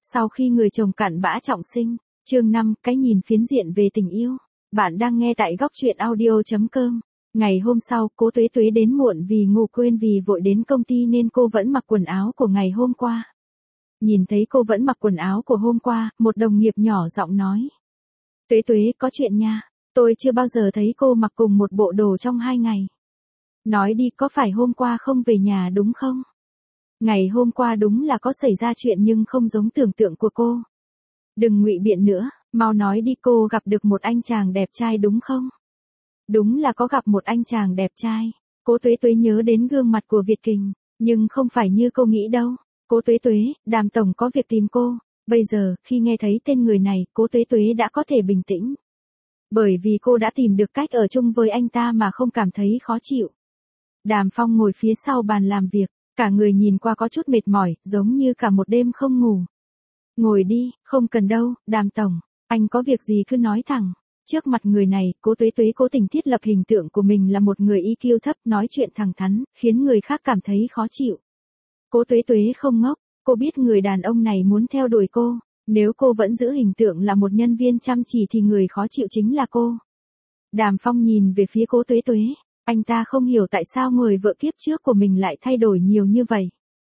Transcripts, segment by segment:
Sau khi người chồng cặn bã trọng sinh, chương 5, cái nhìn phiến diện về tình yêu. Bạn đang nghe tại góc truyện audio.com. Ngày hôm sau, Cố Tuế Tuế đến muộn vì ngủ quên vì vội đến công ty nên cô vẫn mặc quần áo của ngày hôm qua. Nhìn thấy cô vẫn mặc quần áo của hôm qua, một đồng nghiệp nhỏ giọng nói. Tuế Tuế, có chuyện nha, tôi chưa bao giờ thấy cô mặc cùng một bộ đồ trong 2 ngày. Nói đi, có phải hôm qua không về nhà đúng không? Ngày hôm qua đúng là có xảy ra chuyện nhưng không giống tưởng tượng của cô. Đừng ngụy biện nữa, mau nói đi, cô gặp được một anh chàng đẹp trai đúng không? Đúng là có gặp một anh chàng đẹp trai. Cố Tuế Tuế nhớ đến gương mặt của Việt Kình, nhưng không phải như cô nghĩ đâu. Cố Tuế Tuế, Đàm tổng có việc tìm cô. Bây giờ, khi nghe thấy tên người này, Cố Tuế Tuế đã có thể bình tĩnh. Bởi vì cô đã tìm được cách ở chung với anh ta mà không cảm thấy khó chịu. Đàm Phong ngồi phía sau bàn làm việc, cả người nhìn qua có chút mệt mỏi, giống như cả một đêm không ngủ. Ngồi đi, không cần đâu, Đàm tổng, anh có việc gì cứ nói thẳng. Trước mặt người này, Cố Tuế Tuế cố tình thiết lập hình tượng của mình là một người EQ thấp, nói chuyện thẳng thắn, khiến người khác cảm thấy khó chịu. Cố Tuế Tuế không ngốc, cô biết người đàn ông này muốn theo đuổi cô. Nếu cô vẫn giữ hình tượng là một nhân viên chăm chỉ thì người khó chịu chính là cô. Đàm Phong nhìn về phía Cố Tuế Tuế, anh ta không hiểu tại sao người vợ kiếp trước của mình lại thay đổi nhiều như vậy.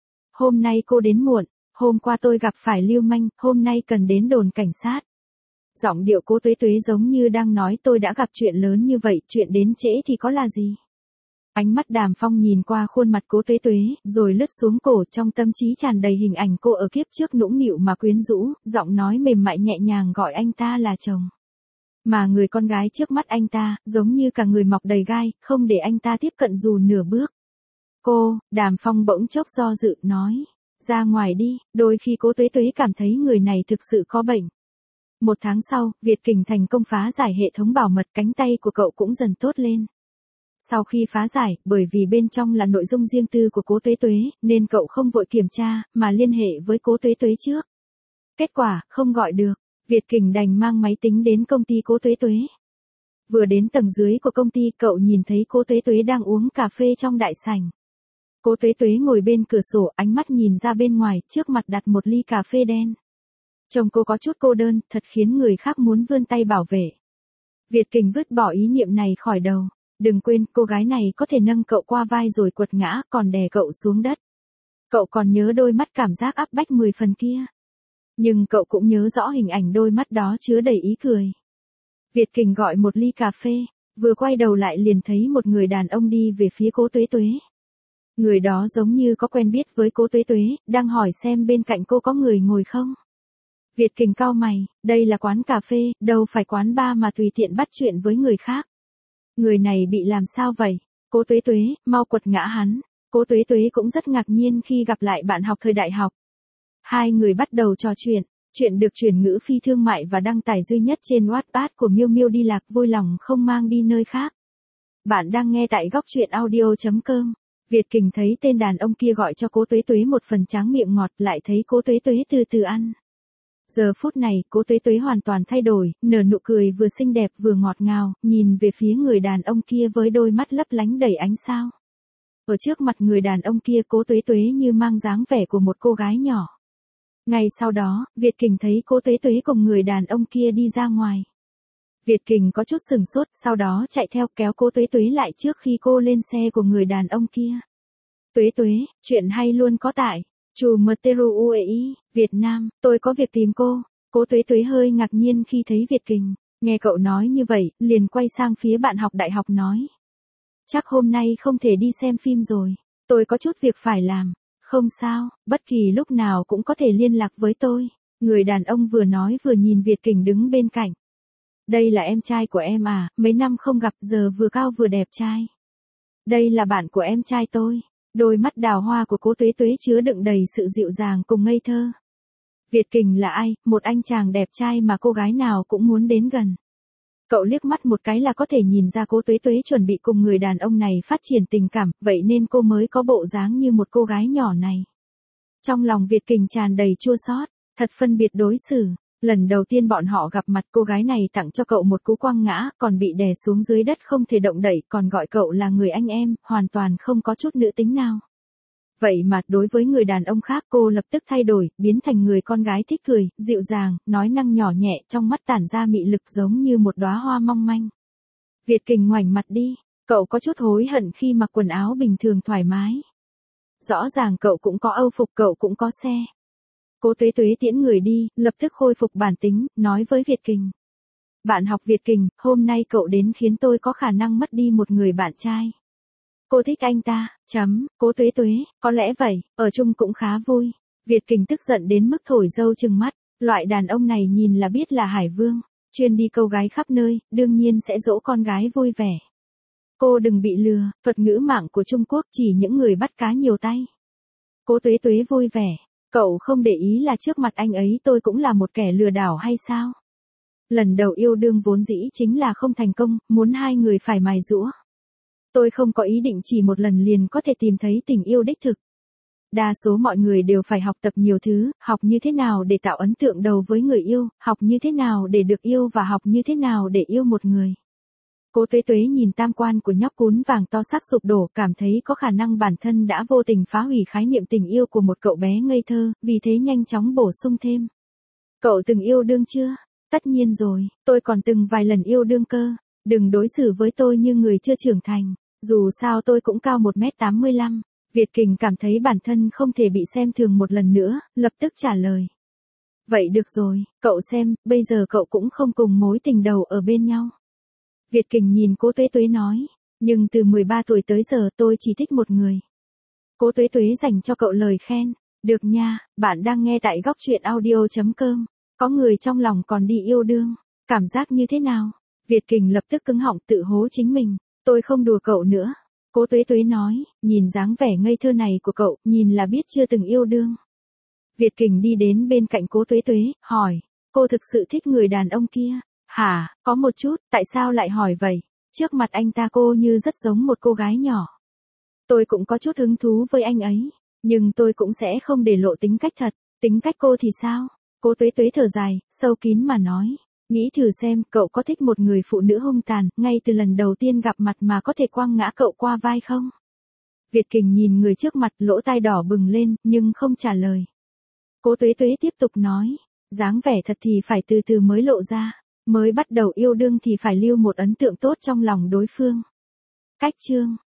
Hôm nay cô đến muộn, hôm qua tôi gặp phải lưu manh, hôm nay cần đến đồn cảnh sát. Giọng điệu Cố Tuế Tuế giống như đang nói tôi đã gặp chuyện lớn như vậy, chuyện đến trễ thì có là gì. Ánh mắt Đàm Phong nhìn qua khuôn mặt Cố Tuế Tuế, rồi lướt xuống cổ, trong tâm trí tràn đầy hình ảnh cô ở kiếp trước nũng nịu mà quyến rũ, giọng nói mềm mại nhẹ nhàng gọi anh ta là chồng. Mà người con gái trước mắt anh ta, giống như cả người mọc đầy gai, không để anh ta tiếp cận dù nửa bước. Cô, Đàm Phong bỗng chốc do dự, nói, ra ngoài đi, đôi khi Cố Tuế Tuế cảm thấy người này thực sự có bệnh. 1 tháng sau, Việt Kình thành công phá giải hệ thống bảo mật, cánh tay của cậu cũng dần tốt lên. Sau khi phá giải, bởi vì bên trong là nội dung riêng tư của Cố Tuế Tuế, nên cậu không vội kiểm tra, mà liên hệ với Cố Tuế Tuế trước. Kết quả, không gọi được, Việt Kình đành mang máy tính đến công ty Cố Tuế Tuế. Vừa đến tầng dưới của công ty, cậu nhìn thấy Cố Tuế Tuế đang uống cà phê trong đại sảnh. Cố Tuế Tuế ngồi bên cửa sổ, ánh mắt nhìn ra bên ngoài, trước mặt đặt một ly cà phê đen. Trông cô có chút cô đơn, thật khiến người khác muốn vươn tay bảo vệ. Việt Kình vứt bỏ ý niệm này khỏi đầu. Đừng quên, cô gái này có thể nâng cậu qua vai rồi quật ngã, còn đè cậu xuống đất. Cậu còn nhớ đôi mắt cảm giác áp bách 10 phần kia. Nhưng cậu cũng nhớ rõ hình ảnh đôi mắt đó chứa đầy ý cười. Việt Kình gọi một ly cà phê, vừa quay đầu lại liền thấy một người đàn ông đi về phía Cố Tuế Tuế. Người đó giống như có quen biết với Cố Tuế Tuế, đang hỏi xem bên cạnh cô có người ngồi không. Việt Kình cau mày, đây là quán cà phê, đâu phải quán bar mà tùy tiện bắt chuyện với người khác. Người này bị làm sao vậy? Cố Tuế Tuế, mau quật ngã hắn. Cố Tuế Tuế cũng rất ngạc nhiên khi gặp lại bạn học thời đại học. Hai người bắt đầu trò chuyện. Chuyện được chuyển ngữ phi thương mại và đăng tải duy nhất trên Wattpad của Miêu Miêu đi lạc, vui lòng không mang đi nơi khác. Bạn đang nghe tại góc truyện audio.com. Việt Kình thấy tên đàn ông kia gọi cho Cố Tuế Tuế một phần tráng miệng ngọt, lại thấy Cố Tuế Tuế từ từ ăn. Giờ phút này, Cố Tuế Tuế hoàn toàn thay đổi, nở nụ cười vừa xinh đẹp vừa ngọt ngào, nhìn về phía người đàn ông kia với đôi mắt lấp lánh đầy ánh sao. Ở trước mặt người đàn ông kia, Cố Tuế Tuế như mang dáng vẻ của một cô gái nhỏ. Ngay sau đó, Việt Kình thấy Cố Tuế Tuế cùng người đàn ông kia đi ra ngoài. Việt Kình có chút sừng sốt, sau đó chạy theo kéo Cố Tuế Tuế lại trước khi cô lên xe của người đàn ông kia. Tuế Tuế, chuyện hay luôn có tại Trù Mteru UEI, Việt Nam, tôi có việc tìm cô. Cố Tuế Tuế hơi ngạc nhiên khi thấy Việt Kình. Nghe cậu nói như vậy, liền quay sang phía bạn học đại học nói. Chắc hôm nay không thể đi xem phim rồi. Tôi có chút việc phải làm. Không sao, bất kỳ lúc nào cũng có thể liên lạc với tôi. Người đàn ông vừa nói vừa nhìn Việt Kình đứng bên cạnh. Đây là em trai của em à, mấy năm không gặp giờ vừa cao vừa đẹp trai. Đây là bạn của em trai tôi. Đôi mắt đào hoa của Cố Tuế Tuế chứa đựng đầy sự dịu dàng cùng ngây thơ. Việt Kình là ai? Một anh chàng đẹp trai mà cô gái nào cũng muốn đến gần. Cậu liếc mắt một cái là có thể nhìn ra Cố Tuế Tuế chuẩn bị cùng người đàn ông này phát triển tình cảm, vậy nên cô mới có bộ dáng như một cô gái nhỏ này. Trong lòng Việt Kình tràn đầy chua xót, thật phân biệt đối xử. Lần đầu tiên bọn họ gặp mặt, cô gái này tặng cho cậu một cú quăng ngã, còn bị đè xuống dưới đất không thể động đậy, còn gọi cậu là người anh em, hoàn toàn không có chút nữ tính nào. Vậy mà đối với người đàn ông khác cô lập tức thay đổi, biến thành người con gái thích cười, dịu dàng, nói năng nhỏ nhẹ, trong mắt tản ra mị lực giống như một đóa hoa mong manh. Việt Kình ngoảnh mặt đi, cậu có chút hối hận khi mặc quần áo bình thường thoải mái. Rõ ràng cậu cũng có âu phục, cậu cũng có xe. Cố Tuế Tuế tiễn người đi, lập tức khôi phục bản tính, nói với Việt Kình. Bạn học Việt Kình, hôm nay cậu đến khiến tôi có khả năng mất đi một người bạn trai. Cô thích anh ta, Cố Tuế Tuế, có lẽ vậy, ở chung cũng khá vui. Việt Kình tức giận đến mức thổi dâu trừng mắt, loại đàn ông này nhìn là biết là hải vương, chuyên đi câu gái khắp nơi, đương nhiên sẽ dỗ con gái vui vẻ. Cô đừng bị lừa, thuật ngữ mạng của Trung Quốc chỉ những người bắt cá nhiều tay. Cố Tuế Tuế vui vẻ, cậu không để ý là trước mặt anh ấy tôi cũng là một kẻ lừa đảo hay sao? Lần đầu yêu đương vốn dĩ chính là không thành công, muốn hai người phải mài giũa. Tôi không có ý định chỉ một lần liền có thể tìm thấy tình yêu đích thực. Đa số mọi người đều phải học tập nhiều thứ, học như thế nào để tạo ấn tượng đầu với người yêu, học như thế nào để được yêu và học như thế nào để yêu một người. Cố Tuế Tuế nhìn tam quan của nhóc cún vàng to xác sụp đổ, cảm thấy có khả năng bản thân đã vô tình phá hủy khái niệm tình yêu của một cậu bé ngây thơ, vì thế nhanh chóng bổ sung thêm. Cậu từng yêu đương chưa? Tất nhiên rồi, tôi còn từng vài lần yêu đương cơ, đừng đối xử với tôi như người chưa trưởng thành, dù sao tôi cũng cao 1m85. Việt Kình cảm thấy bản thân không thể bị xem thường một lần nữa, lập tức trả lời. Vậy được rồi, cậu xem, bây giờ cậu cũng không cùng mối tình đầu ở bên nhau. Việt Kình nhìn Cố Tuế Tuế nói, nhưng từ 13 tuổi tới giờ tôi chỉ thích một người. Cố Tuế Tuế dành cho cậu lời khen, được nha, bạn đang nghe tại góc truyện audio.com, có người trong lòng còn đi yêu đương, cảm giác như thế nào? Việt Kình lập tức cứng họng tự hố chính mình, tôi không đùa cậu nữa. Cố Tuế Tuế nói, nhìn dáng vẻ ngây thơ này của cậu, nhìn là biết chưa từng yêu đương. Việt Kình đi đến bên cạnh Cố Tuế Tuế, hỏi, cô thực sự thích người đàn ông kia? Hả, có một chút, tại sao lại hỏi vậy? Trước mặt anh ta cô như rất giống một cô gái nhỏ. Tôi cũng có chút hứng thú với anh ấy, nhưng tôi cũng sẽ không để lộ tính cách thật. Tính cách cô thì sao? Cố Tuế Tuế thở dài, sâu kín mà nói. Nghĩ thử xem, cậu có thích một người phụ nữ hung tàn, ngay từ lần đầu tiên gặp mặt mà có thể quăng ngã cậu qua vai không? Việt Kình nhìn người trước mặt, lỗ tai đỏ bừng lên, nhưng không trả lời. Cố Tuế Tuế tiếp tục nói, dáng vẻ thật thì phải từ từ mới lộ ra, mới bắt đầu yêu đương thì phải lưu một ấn tượng tốt trong lòng đối phương. Cách chương